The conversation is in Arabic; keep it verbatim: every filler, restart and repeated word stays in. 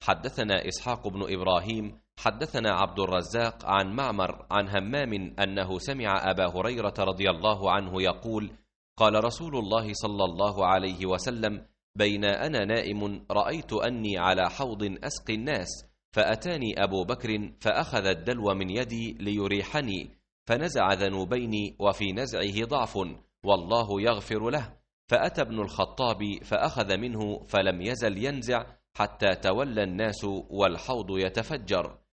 حدثنا إسحاق بن إبراهيم حدثنا عبد الرزاق عن معمر عن همام أنه سمع أبا هريرة رضي الله عنه يقول: قال رسول الله صلى الله عليه وسلم: بين أنا نائم رأيت أني على حوض أسقي الناس، فأتاني أبو بكر فأخذ الدلو من يدي ليريحني، فنزع ذنوبين وفي نزعه ضعف والله يغفر له، فأتى ابن الخطاب فأخذ منه فلم يزل ينزع حتى تولى الناس والحوض يتفجر،